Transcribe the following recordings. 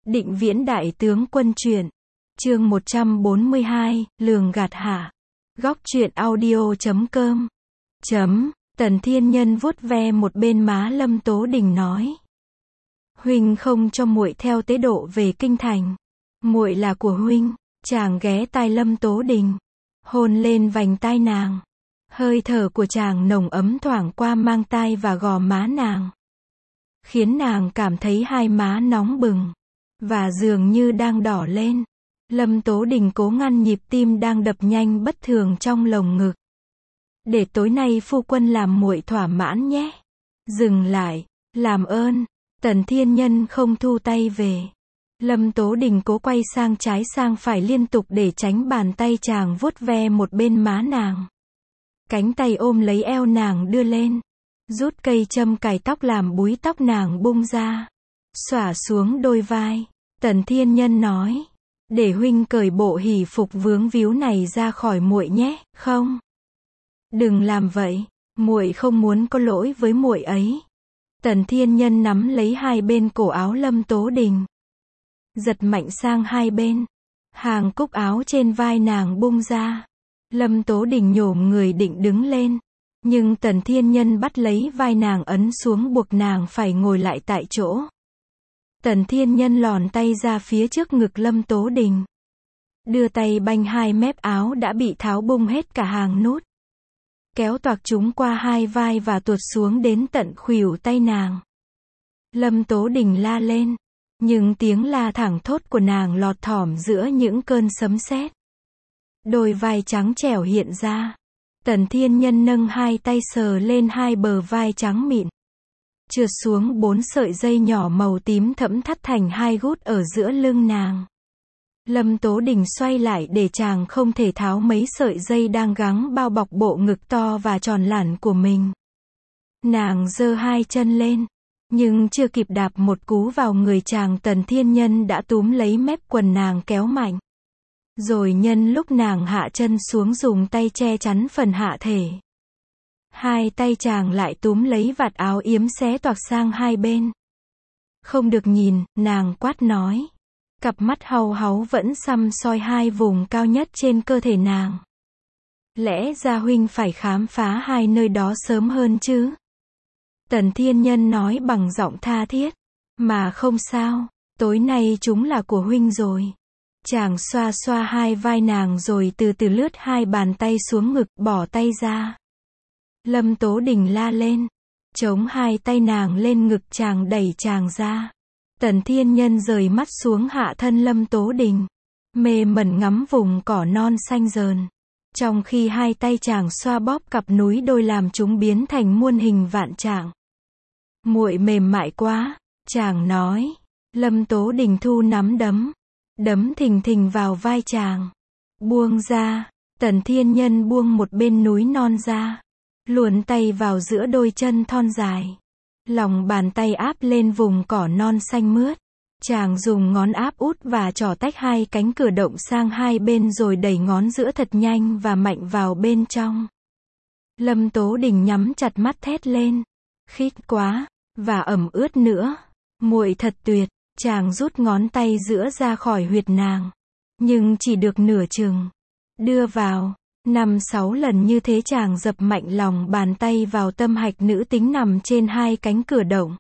Định Viễn Đại Tướng Quân truyện. Chương 142, Lường Gạt Hạ. Góc truyện audio.com. Tần Thiên Nhân vuốt ve một bên má Lâm Tố Đình nói: "Huynh không cho muội theo tế độ về kinh thành. Muội là của huynh." Chàng ghé tai Lâm Tố Đình, hôn lên vành tai nàng. Hơi thở của chàng nồng ấm thoảng qua mang tai và gò má nàng, khiến nàng cảm thấy hai má nóng bừng và dường như đang đỏ lên. Lâm Tố Đình cố ngăn nhịp tim đang đập nhanh bất thường trong lồng ngực. "Để tối nay phu quân làm muội thỏa mãn nhé." "Dừng lại, làm ơn." Tần Thiên Nhân không thu tay về. Lâm Tố Đình cố quay sang trái sang phải liên tục để tránh bàn tay chàng vuốt ve một bên má nàng. Cánh tay ôm lấy eo nàng đưa lên, rút cây châm cài tóc làm búi tóc nàng bung ra, xõa xuống đôi vai. Tần Thiên Nhân nói: "Để huynh cởi bộ hỷ phục vướng víu này ra khỏi muội nhé." "Không, đừng làm vậy, muội không muốn có lỗi với muội ấy." Tần Thiên Nhân nắm lấy hai bên cổ áo Lâm Tố Đình, giật mạnh sang hai bên. Hàng cúc áo trên vai nàng bung ra. Lâm Tố Đình nhổm người định đứng lên, nhưng Tần Thiên Nhân bắt lấy vai nàng ấn xuống buộc nàng phải ngồi lại tại chỗ. Tần Thiên Nhân lòn tay ra phía trước ngực Lâm Tố Đình, đưa tay banh hai mép áo đã bị tháo bung hết cả hàng nút, kéo toạc chúng qua hai vai và tuột xuống đến tận khuỷu tay nàng. Lâm Tố Đình la lên, nhưng tiếng la thẳng thốt của nàng lọt thỏm giữa những cơn sấm sét. Đôi vai trắng trẻo hiện ra. Tần Thiên Nhân nâng hai tay sờ lên hai bờ vai trắng mịn, trượt xuống 4 sợi dây nhỏ màu tím thẫm thắt thành hai gút ở giữa lưng nàng. Lâm Tố Đình xoay lại để chàng không thể tháo mấy sợi dây đang gắng bao bọc bộ ngực to và tròn lẳn của mình. Nàng giơ hai chân lên, nhưng chưa kịp đạp một cú vào người chàng, Tần Thiên Nhân đã túm lấy mép quần nàng kéo mạnh. Rồi nhân lúc nàng hạ chân xuống dùng tay che chắn phần hạ thể. Hai tay chàng lại túm lấy vạt áo yếm xé toạc sang hai bên. "Không được nhìn," nàng quát nói. Cặp mắt hau háu vẫn săm soi hai vùng cao nhất trên cơ thể nàng. "Lẽ ra huynh phải khám phá hai nơi đó sớm hơn chứ?" Tần Thiên Nhân nói bằng giọng tha thiết. "Mà không sao, tối nay chúng là của huynh rồi." Chàng xoa xoa hai vai nàng rồi từ từ lướt hai bàn tay xuống ngực, bỏ tay ra. Lâm Tố Đình la lên, chống hai tay nàng lên ngực chàng, đẩy chàng ra. Tần Thiên Nhân rời mắt xuống hạ thân Lâm Tố Đình, mê mẩn ngắm vùng cỏ non xanh rờn, trong khi hai tay chàng xoa bóp cặp núi đôi làm chúng biến thành muôn hình vạn trạng. "Muội mềm mại quá," chàng nói. Lâm Tố Đình thu nắm đấm, đấm thình thình vào vai chàng. "Buông ra." Tần Thiên Nhân buông một bên núi non ra, luồn tay vào giữa đôi chân thon dài. Lòng bàn tay áp lên vùng cỏ non xanh mướt. Chàng dùng ngón áp út và trỏ tách hai cánh cửa động sang hai bên rồi đẩy ngón giữa thật nhanh và mạnh vào bên trong. Lâm Tố Đình nhắm chặt mắt thét lên. "Khít quá, và ẩm ướt nữa. Muội thật tuyệt." Chàng rút ngón tay giữa ra khỏi huyệt nàng, nhưng chỉ được nửa chừng. Đưa vào 5-6 lần như thế, chàng dập mạnh lòng bàn tay vào tâm hạch nữ tính nằm trên hai cánh cửa động,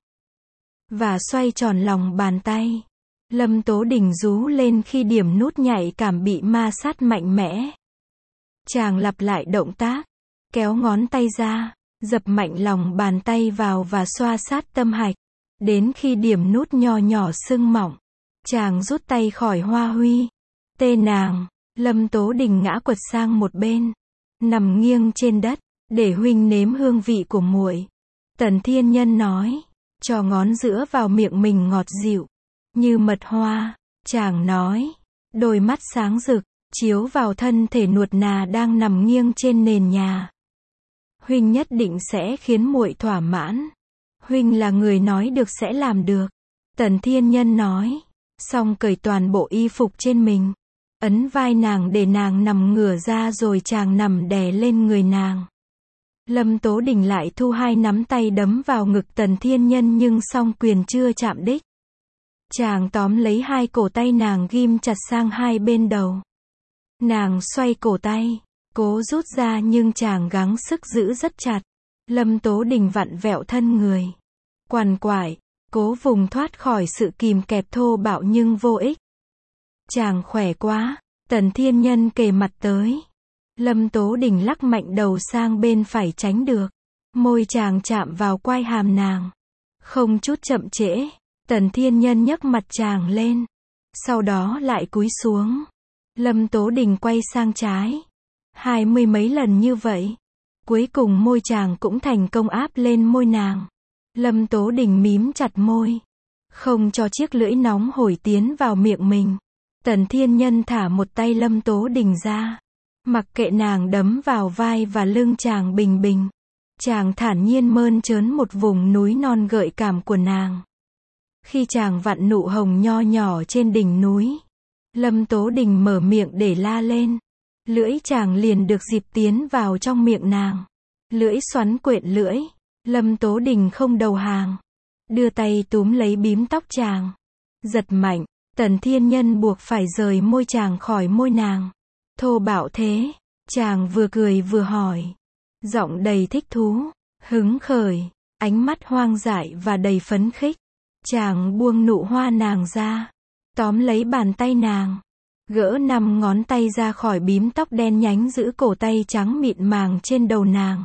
và xoay tròn lòng bàn tay. Lâm Tố Đình rú lên khi điểm nút nhạy cảm bị ma sát mạnh mẽ. Chàng lặp lại động tác, kéo ngón tay ra, dập mạnh lòng bàn tay vào và xoa sát tâm hạch, đến khi điểm nút nho nhỏ sưng mỏng. Chàng rút tay khỏi hoa huy. "Tê nàng." Lâm Tố Đình ngã quật sang một bên, nằm nghiêng trên đất. "Để huynh nếm hương vị của muội." Tần Thiên Nhân nói, cho ngón giữa vào miệng mình ngọt dịu như mật hoa. Chàng nói, đôi mắt sáng rực chiếu vào thân thể nuột nà đang nằm nghiêng trên nền nhà. "Huynh nhất định sẽ khiến muội thỏa mãn. Huynh là người nói được sẽ làm được." Tần Thiên Nhân nói, xong cởi toàn bộ y phục trên mình, ấn vai nàng để nàng nằm ngửa ra rồi chàng nằm đè lên người nàng. Lâm Tố Đình lại thu hai nắm tay đấm vào ngực Tần Thiên Nhân nhưng song quyền chưa chạm đích. Chàng tóm lấy hai cổ tay nàng ghim chặt sang hai bên đầu. Nàng xoay cổ tay, cố rút ra nhưng chàng gắng sức giữ rất chặt. Lâm Tố Đình vặn vẹo thân người, quằn quại, cố vùng thoát khỏi sự kìm kẹp thô bạo nhưng vô ích. Chàng khỏe quá, Tần Thiên Nhân kề mặt tới. Lâm Tố Đình lắc mạnh đầu sang bên phải tránh được. Môi chàng chạm vào quai hàm nàng. Không chút chậm trễ, Tần Thiên Nhân nhấc mặt chàng lên. Sau đó lại cúi xuống. Lâm Tố Đình quay sang trái. 20 mấy lần như vậy. Cuối cùng môi chàng cũng thành công áp lên môi nàng. Lâm Tố Đình mím chặt môi, không cho chiếc lưỡi nóng hổi tiến vào miệng mình. Tần Thiên Nhân thả một tay Lâm Tố Đình ra. Mặc kệ nàng đấm vào vai và lưng chàng bình bình. Chàng thản nhiên mơn trớn một vùng núi non gợi cảm của nàng. Khi chàng vặn nụ hồng nho nhỏ trên đỉnh núi, Lâm Tố Đình mở miệng để la lên. Lưỡi chàng liền được dịp tiến vào trong miệng nàng. Lưỡi xoắn quện lưỡi. Lâm Tố Đình không đầu hàng. Đưa tay túm lấy bím tóc chàng. Giật mạnh, Tần Thiên Nhân buộc phải rời môi chàng khỏi môi nàng. Thô bạo thế, chàng vừa cười vừa hỏi. Giọng đầy thích thú, hứng khởi, ánh mắt hoang dại và đầy phấn khích. Chàng buông nụ hoa nàng ra, tóm lấy bàn tay nàng, gỡ 5 ngón tay ra khỏi bím tóc đen nhánh giữ cổ tay trắng mịn màng trên đầu nàng.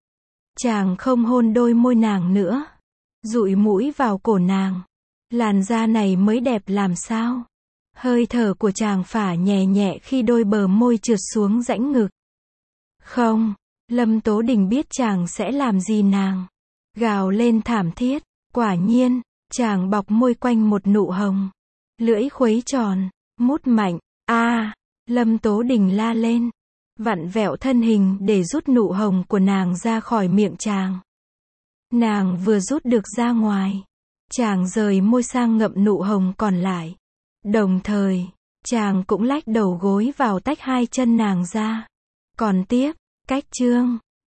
Chàng không hôn đôi môi nàng nữa, dụi mũi vào cổ nàng. Làn da này mới đẹp làm sao. Hơi thở của chàng phả nhẹ nhẹ khi đôi bờ môi trượt xuống rãnh ngực. Không, Lâm Tố Đình biết chàng sẽ làm gì nàng. Gào lên thảm thiết, quả nhiên, chàng bọc môi quanh một nụ hồng. Lưỡi khuấy tròn, mút mạnh, Lâm Tố Đình la lên. Vặn vẹo thân hình để rút nụ hồng của nàng ra khỏi miệng chàng. Nàng vừa rút được ra ngoài, chàng rời môi sang ngậm nụ hồng còn lại. Đồng thời, chàng cũng lách đầu gối vào tách hai chân nàng ra. Còn tiếp, cách chương